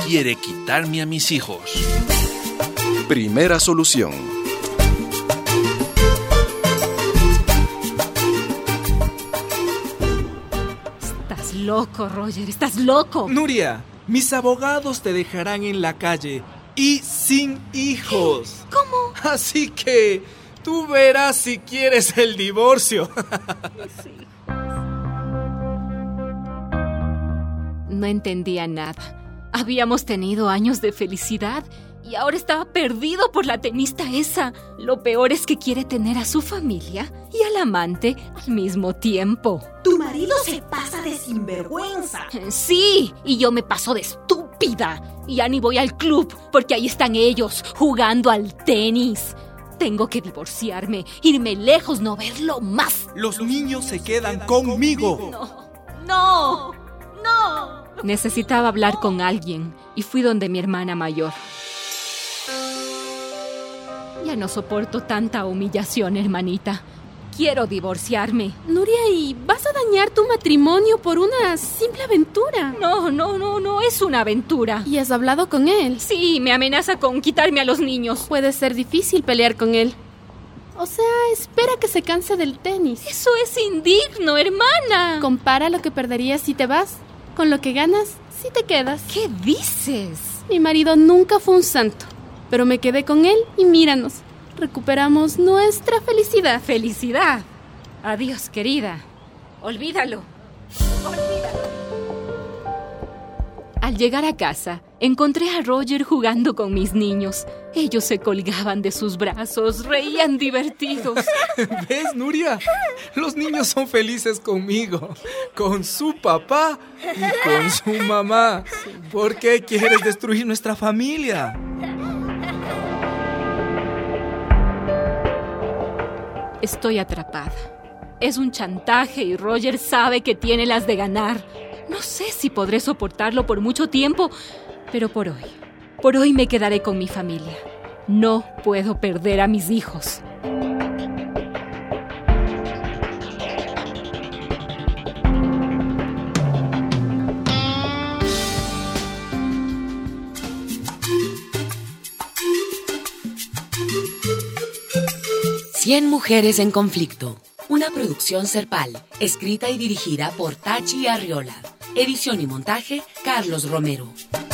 quiere quitarme a mis hijos. Primera solución. Estás loco, Roger, estás loco. Nuria, mis abogados te dejarán en la calle y sin hijos. ¿Cómo? Así que tú verás si quieres el divorcio. Sí. No entendía nada. Habíamos tenido años de felicidad y ahora estaba perdido por la tenista esa. Lo peor es que quiere tener a su familia y al amante al mismo tiempo. Tu marido se pasa de sinvergüenza. Sí, y yo me paso de estúpida. Ya ni voy al club porque ahí están ellos jugando al tenis. Tengo que divorciarme, irme lejos, no verlo más. Los niños se quedan conmigo. No. Necesitaba hablar con alguien y fui donde mi hermana mayor. Ya no soporto tanta humillación, hermanita. Quiero divorciarme. Nuria, ¿y vas a dañar tu matrimonio por una simple aventura? No es una aventura. ¿Y has hablado con él? Sí, me amenaza con quitarme a los niños. Puede ser difícil pelear con él. O sea, espera que se canse del tenis. Eso es indigno, hermana. Compara lo que perderías si te vas con lo que ganas si te quedas. ¿Qué dices? Mi marido nunca fue un santo, pero me quedé con él y míranos. Recuperamos nuestra felicidad. ¿Felicidad? Adiós, querida. Olvídalo. Al llegar a casa, encontré a Roger jugando con mis niños. Ellos se colgaban de sus brazos, reían divertidos. ¿Ves, Nuria? Los niños son felices conmigo, con su papá y con su mamá. ¿Por qué quieres destruir nuestra familia? Estoy atrapada. Es un chantaje y Roger sabe que tiene las de ganar. No sé si podré soportarlo por mucho tiempo, pero por hoy me quedaré con mi familia. No puedo perder a mis hijos. Cien mujeres en conflicto. Una producción Serpal, escrita y dirigida por Tachi Arriola. Edición y montaje, Carlos Romero.